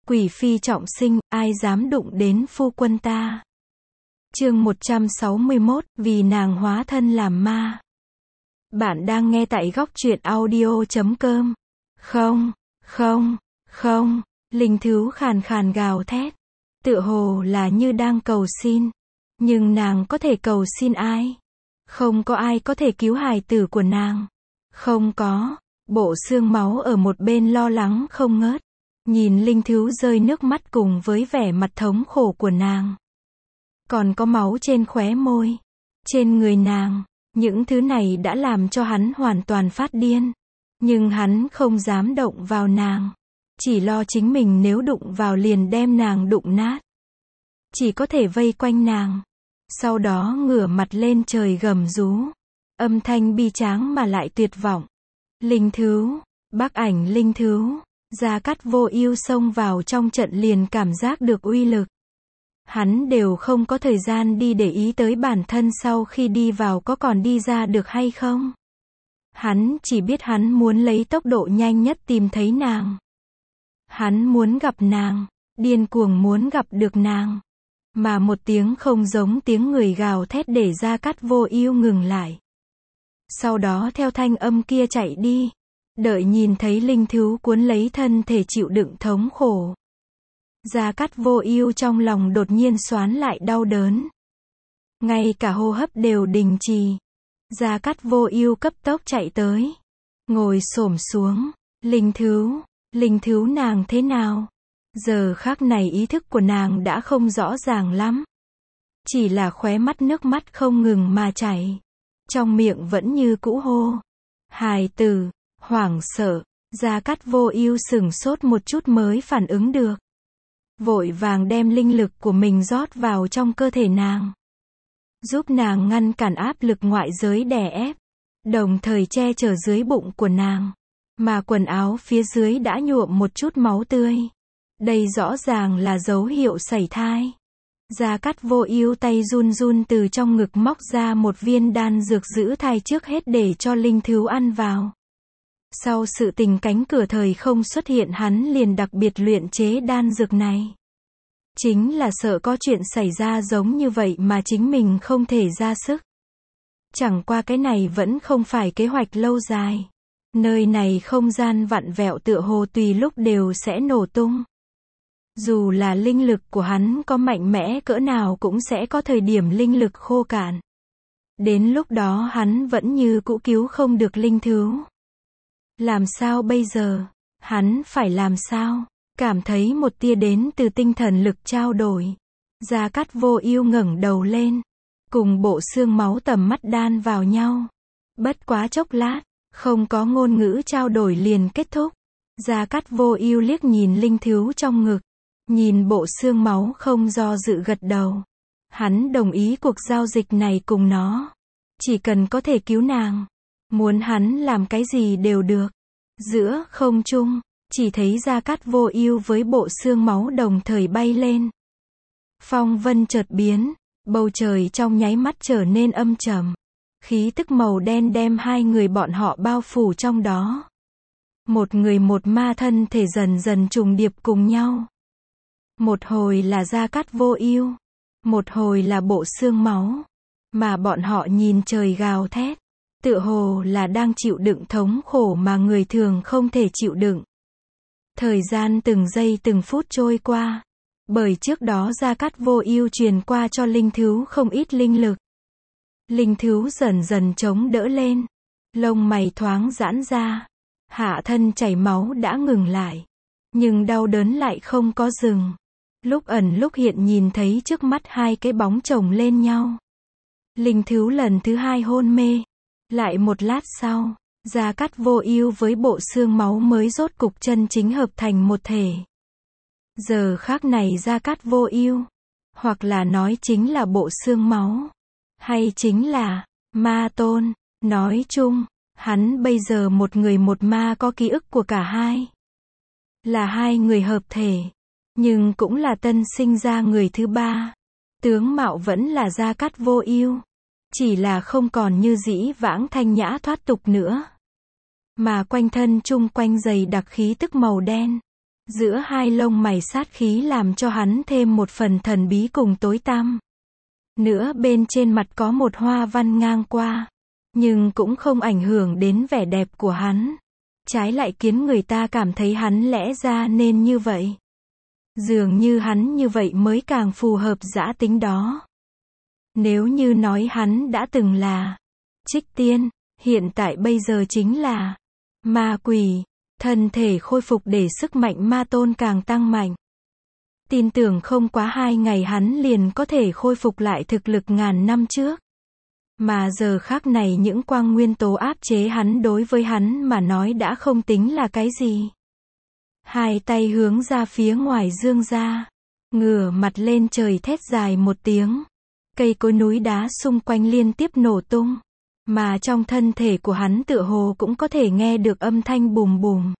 Quỷ phi trọng sinh, ai dám đụng đến phu quân ta. Chương 161, vì nàng hóa thân làm ma. Bạn đang nghe tại góc truyện audio.com. Không, linh thú khàn khàn gào thét. Tựa hồ là như đang cầu xin. Nhưng nàng có thể cầu xin ai? Không có ai có thể cứu hài tử của nàng. Không có. Bộ xương máu ở một bên lo lắng không ngớt. Nhìn linh thú rơi nước mắt cùng với vẻ mặt thống khổ của nàng. Còn có máu trên khóe môi, trên người nàng. Những thứ này đã làm cho hắn hoàn toàn phát điên. Nhưng hắn không dám động vào nàng. Chỉ lo chính mình nếu đụng vào liền đem nàng đụng nát. Chỉ có thể vây quanh nàng. Sau đó ngửa mặt lên trời gầm rú. Âm thanh bi tráng mà lại tuyệt vọng. Linh thú, Bắc Ảnh linh thú. Gia Cát Vô Ưu xông vào trong trận liền cảm giác được uy lực. Hắn đều không có thời gian đi để ý tới bản thân sau khi đi vào có còn đi ra được hay không. Hắn chỉ biết hắn muốn lấy tốc độ nhanh nhất tìm thấy nàng. Hắn muốn gặp nàng, điên cuồng muốn gặp được nàng. Mà một tiếng không giống tiếng người gào thét để Gia Cát Vô Ưu ngừng lại. Sau đó theo thanh âm kia chạy đi. Đợi nhìn thấy linh thú cuốn lấy thân thể chịu đựng thống khổ. Gia Cát Vô Ưu trong lòng đột nhiên xoán lại đau đớn. Ngay cả hô hấp đều đình trì. Gia Cát Vô Ưu cấp tốc chạy tới. Ngồi xổm xuống. Linh thú nàng thế nào? Giờ khắc này ý thức của nàng đã không rõ ràng lắm. Chỉ là khóe mắt nước mắt không ngừng mà chảy. Trong miệng vẫn như cũ hô. Hài tử. Hoảng sợ, Gia Cát Vô Ưu sửng sốt một chút mới phản ứng được. Vội vàng đem linh lực của mình rót vào trong cơ thể nàng. Giúp nàng ngăn cản áp lực ngoại giới đè ép. Đồng thời che chở dưới bụng của nàng. Mà quần áo phía dưới đã nhuộm một chút máu tươi. Đây rõ ràng là dấu hiệu sảy thai. Gia Cát Vô Ưu tay run run từ trong ngực móc ra một viên đan dược giữ thai trước hết để cho linh thú ăn vào. Sau sự tình cánh cửa thời không xuất hiện hắn liền đặc biệt luyện chế đan dược này. Chính là sợ có chuyện xảy ra giống như vậy mà chính mình không thể ra sức. Chẳng qua cái này vẫn không phải kế hoạch lâu dài. Nơi này không gian vặn vẹo tựa hồ tùy lúc đều sẽ nổ tung. Dù là linh lực của hắn có mạnh mẽ cỡ nào cũng sẽ có thời điểm linh lực khô cạn. Đến lúc đó hắn vẫn như cũ cứu không được linh thú. Làm sao bây giờ? Hắn phải làm sao? Cảm thấy một tia đến từ tinh thần lực trao đổi. Gia Cát Vô Ưu ngẩng đầu lên. Cùng bộ xương máu tầm mắt đan vào nhau. Bất quá chốc lát, không có ngôn ngữ trao đổi liền kết thúc. Gia Cát Vô Ưu liếc nhìn linh thú trong ngực. Nhìn bộ xương máu không do dự gật đầu. Hắn đồng ý cuộc giao dịch này cùng nó. Chỉ cần có thể cứu nàng. Muốn hắn làm cái gì đều được. Giữa không trung, chỉ thấy Gia Cát Vô Ưu với bộ xương máu đồng thời bay lên. Phong vân chợt biến, bầu trời trong nháy mắt trở nên âm trầm. Khí tức màu đen đem hai người bọn họ bao phủ trong đó. Một người một ma thân thể dần dần trùng điệp cùng nhau. Một hồi là Gia Cát Vô Ưu, một hồi là bộ xương máu. Mà bọn họ nhìn trời gào thét. Tựa hồ là đang chịu đựng thống khổ mà người thường không thể chịu đựng. Thời gian từng giây từng phút trôi qua. Bởi trước đó Gia Cát Vô Ưu truyền qua cho linh thú không ít linh lực. Linh thú dần dần chống đỡ lên. Lông mày thoáng giãn ra. Hạ thân chảy máu đã ngừng lại. Nhưng đau đớn lại không có dừng. Lúc ẩn lúc hiện nhìn thấy trước mắt hai cái bóng chồng lên nhau. Linh thú lần thứ hai hôn mê. Lại một lát sau, Gia Cát Vô Ưu với bộ xương máu mới rốt cục chân chính hợp thành một thể. Giờ khắc này Gia Cát Vô Ưu, hoặc là nói chính là bộ xương máu, hay chính là ma tôn, nói chung, hắn bây giờ một người một ma có ký ức của cả hai. Là hai người hợp thể, nhưng cũng là tân sinh ra người thứ ba. Tướng mạo vẫn là Gia Cát Vô Ưu. Chỉ là không còn như dĩ vãng thanh nhã thoát tục nữa. Mà quanh thân chung quanh dày đặc khí tức màu đen. Giữa hai lông mày sát khí làm cho hắn thêm một phần thần bí cùng tối tăm. Nữa bên trên mặt có một hoa văn ngang qua, nhưng cũng không ảnh hưởng đến vẻ đẹp của hắn. Trái lại khiến người ta cảm thấy hắn lẽ ra nên như vậy. Dường như hắn như vậy mới càng phù hợp dã tính đó. Nếu như nói hắn đã từng là Trích Tiên, hiện tại bây giờ chính là ma quỷ, thân thể khôi phục để sức mạnh ma tôn càng tăng mạnh. Tin tưởng không quá 2 ngày hắn liền có thể khôi phục lại thực lực ngàn năm trước. Mà giờ khắc này những quang nguyên tố áp chế hắn đối với hắn mà nói đã không tính là cái gì. Hai tay hướng ra phía ngoài dương ra, ngửa mặt lên trời thét dài một tiếng. Cây cối núi đá xung quanh liên tiếp nổ tung, mà trong thân thể của hắn tựa hồ cũng có thể nghe được âm thanh bùm bùm.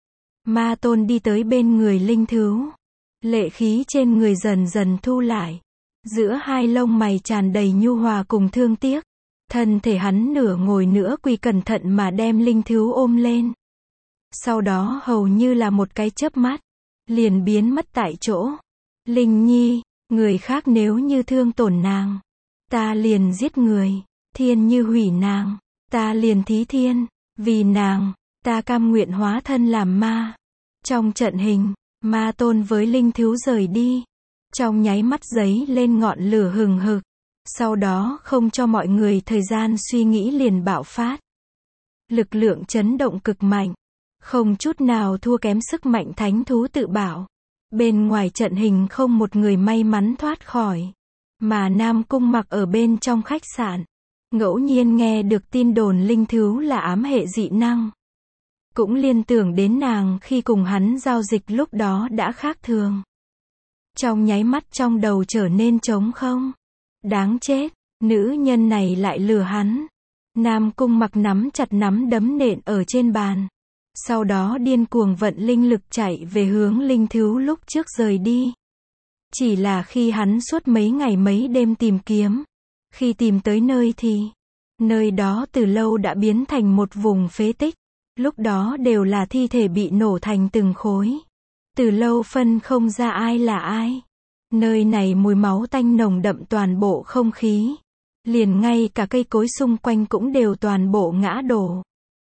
Ma tôn đi tới bên người linh thứu. Lệ khí trên người dần dần thu lại. Giữa hai lông mày tràn đầy nhu hòa cùng thương tiếc. Thân thể hắn nửa ngồi nửa quỳ cẩn thận mà đem linh thứu ôm lên. Sau đó hầu như là một cái chớp mắt, liền biến mất tại chỗ. Linh nhi, người khác nếu như thương tổn nàng, ta liền giết người. Thiên như hủy nàng, ta liền thí thiên. Vì nàng, ta cam nguyện hóa thân làm ma. Trong trận hình, ma tôn với linh thứu rời đi. Trong nháy mắt giấy lên ngọn lửa hừng hực. Sau đó không cho mọi người thời gian suy nghĩ liền bạo phát. Lực lượng chấn động cực mạnh. Không chút nào thua kém sức mạnh thánh thú tự bảo. Bên ngoài trận hình không một người may mắn thoát khỏi. Mà Nam Cung Mặc ở bên trong khách sạn. Ngẫu nhiên nghe được tin đồn linh thứu là ám hệ dị năng. Cũng liên tưởng đến nàng khi cùng hắn giao dịch lúc đó đã khác thường. Trong nháy mắt trong đầu trở nên trống không. Đáng chết, nữ nhân này lại lừa hắn. Nam Cung Mặc nắm chặt nắm đấm nện ở trên bàn. Sau đó điên cuồng vận linh lực chạy về hướng linh thứu lúc trước rời đi. Chỉ là khi hắn suốt mấy ngày mấy đêm tìm kiếm. Khi tìm tới nơi thì, nơi đó từ lâu đã biến thành một vùng phế tích. Lúc đó đều là thi thể bị nổ thành từng khối. Từ lâu phân không ra ai là ai. Nơi này mùi máu tanh nồng đậm toàn bộ không khí. Liền ngay cả cây cối xung quanh cũng đều toàn bộ ngã đổ.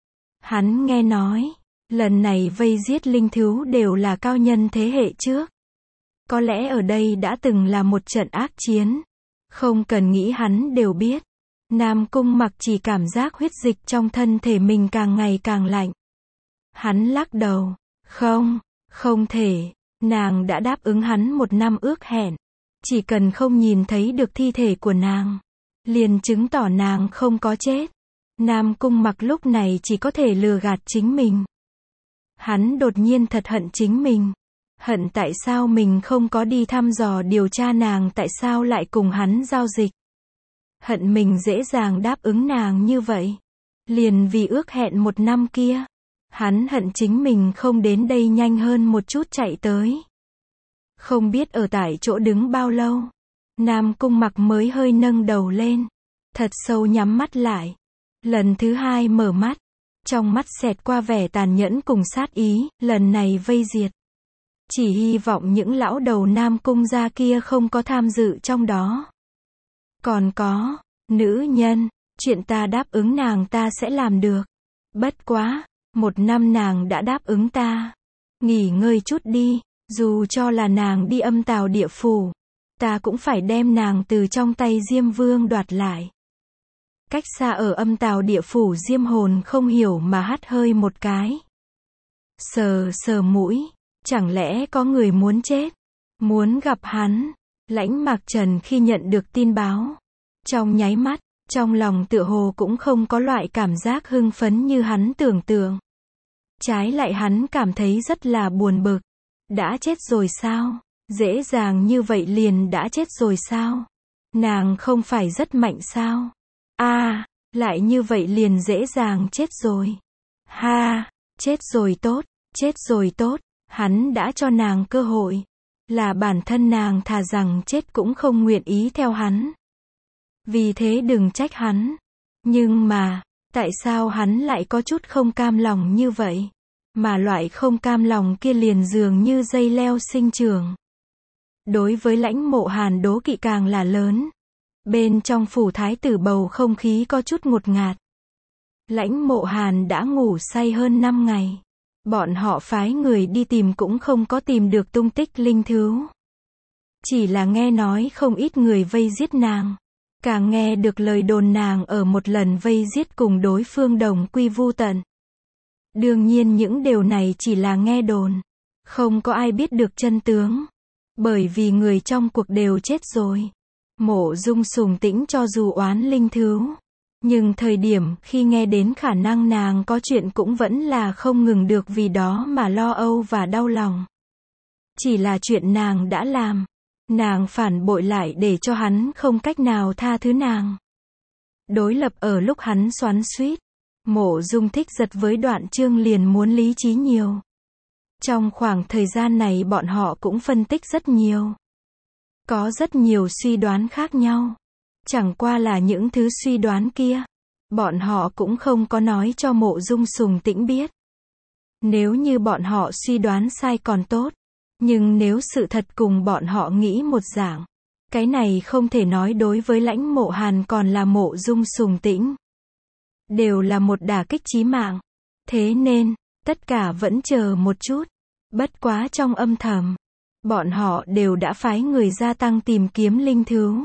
Hắn nghe nói, lần này vây giết linh thứu đều là cao nhân thế hệ trước. Có lẽ ở đây đã từng là một trận ác chiến. Không cần nghĩ hắn đều biết. Nam Cung Mặc chỉ cảm giác huyết dịch trong thân thể mình càng ngày càng lạnh. Hắn lắc đầu. Không thể. Nàng đã đáp ứng hắn 1 năm ước hẹn. Chỉ cần không nhìn thấy được thi thể của nàng, liền chứng tỏ nàng không có chết. Nam Cung Mặc lúc này chỉ có thể lừa gạt chính mình. Hắn đột nhiên thật hận chính mình. Hận tại sao mình không có đi thăm dò điều tra nàng tại sao lại cùng hắn giao dịch. Hận mình dễ dàng đáp ứng nàng như vậy. Liền vì ước hẹn 1 năm kia. Hắn hận chính mình không đến đây nhanh hơn một chút chạy tới. Không biết ở tại chỗ đứng bao lâu. Nam Cung Mặc mới hơi nâng đầu lên. Thật sâu nhắm mắt lại. Lần thứ 2 mở mắt. Trong mắt xẹt qua vẻ tàn nhẫn cùng sát ý, lần này vây diệt. Chỉ hy vọng những lão đầu Nam Cung gia kia không có tham dự trong đó. Còn có, nữ nhân, chuyện ta đáp ứng nàng ta sẽ làm được. Bất quá, 1 năm nàng đã đáp ứng ta. Nghỉ ngơi chút đi, dù cho là nàng đi âm tào địa phủ, ta cũng phải đem nàng từ trong tay Diêm Vương đoạt lại. Cách xa ở âm tào địa phủ Diêm Hồn không hiểu mà hắt hơi một cái. Sờ sờ mũi, chẳng lẽ có người muốn chết, muốn gặp hắn. Lãnh Mạc Trần khi nhận được tin báo, trong nháy mắt, trong lòng tựa hồ cũng không có loại cảm giác hưng phấn như hắn tưởng tượng. Trái lại hắn cảm thấy rất là buồn bực. Đã chết rồi sao? Dễ dàng như vậy liền đã chết rồi sao? Nàng không phải rất mạnh sao? Lại như vậy liền dễ dàng chết rồi. Chết rồi tốt, hắn đã cho nàng cơ hội. Là bản thân nàng thà rằng chết cũng không nguyện ý theo hắn. Vì thế đừng trách hắn. Nhưng mà, tại sao hắn lại có chút không cam lòng như vậy? mà loại không cam lòng kia liền dường như dây leo sinh trưởng. Đối với Lãnh Mộ Hàn đố kỵ càng là lớn. Bên trong phủ thái tử bầu không khí có chút ngột ngạt. Lãnh Mộ Hàn đã ngủ say hơn 5 ngày. Bọn họ phái người đi tìm cũng không có tìm được tung tích Linh Thứu. Chỉ là nghe nói không ít người vây giết nàng. Càng nghe được lời đồn nàng ở một lần vây giết cùng đối phương đồng quy vu tận. Đương nhiên những điều này chỉ là nghe đồn. Không có ai biết được chân tướng. Bởi vì người trong cuộc đều chết rồi. Mộ Dung Sùng Tĩnh cho dù oán Linh Thứu. Nhưng thời điểm khi nghe đến khả năng nàng có chuyện cũng vẫn là không ngừng được vì đó mà lo âu và đau lòng. Chỉ là chuyện nàng đã làm. Nàng phản bội lại để cho hắn không cách nào tha thứ nàng. Đối lập ở lúc hắn xoắn xuýt. Mộ Dung Thích Giật với Đoạn Chương liền muốn lý trí nhiều. Trong khoảng thời gian này bọn họ cũng phân tích rất nhiều. Có rất nhiều suy đoán khác nhau. Chẳng qua là những thứ suy đoán kia. Bọn họ cũng không có nói cho Mộ Dung Sùng Tĩnh biết. Nếu như bọn họ suy đoán sai còn tốt. Nhưng nếu sự thật cùng bọn họ nghĩ một dạng. Cái này không thể nói đối với Lãnh Mộ Hàn còn là Mộ Dung Sùng Tĩnh. Đều là một đả kích chí mạng. Thế nên, tất cả vẫn chờ một chút. Bất quá trong âm thầm. Bọn họ đều đã phái người gia tăng tìm kiếm Linh Thứu.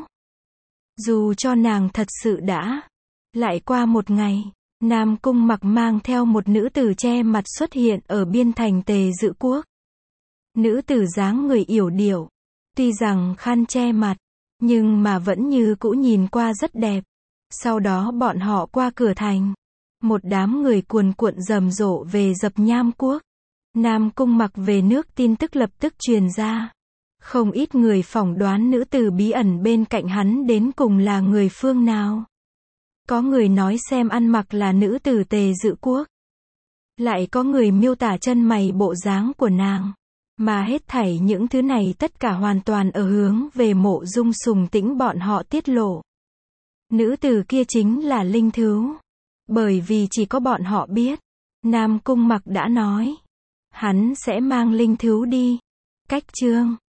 Dù cho nàng thật sự đã. Lại qua một ngày, Nam Cung Mặc mang theo một nữ tử che mặt xuất hiện ở biên thành Tề Dự Quốc. Nữ tử dáng người yểu điệu. Tuy rằng khăn che mặt, nhưng mà vẫn như cũ nhìn qua rất đẹp. Sau đó bọn họ qua cửa thành. Một đám người cuồn cuộn rầm rộ về Dập Nham Quốc. Nam Cung Mặc về nước tin tức lập tức truyền ra. Không ít người phỏng đoán nữ tử bí ẩn bên cạnh hắn đến cùng là người phương nào. Có người nói xem ăn mặc là nữ tử Tề Dự Quốc. Lại có người miêu tả chân mày bộ dáng của nàng. Mà hết thảy những thứ này tất cả hoàn toàn ở hướng về Mộ Dung Sùng Tĩnh bọn họ tiết lộ. Nữ tử kia chính là Linh Thứu. Bởi vì chỉ có bọn họ biết. Nam Cung Mặc đã nói. Hắn sẽ mang Linh Thứu đi. Cách chương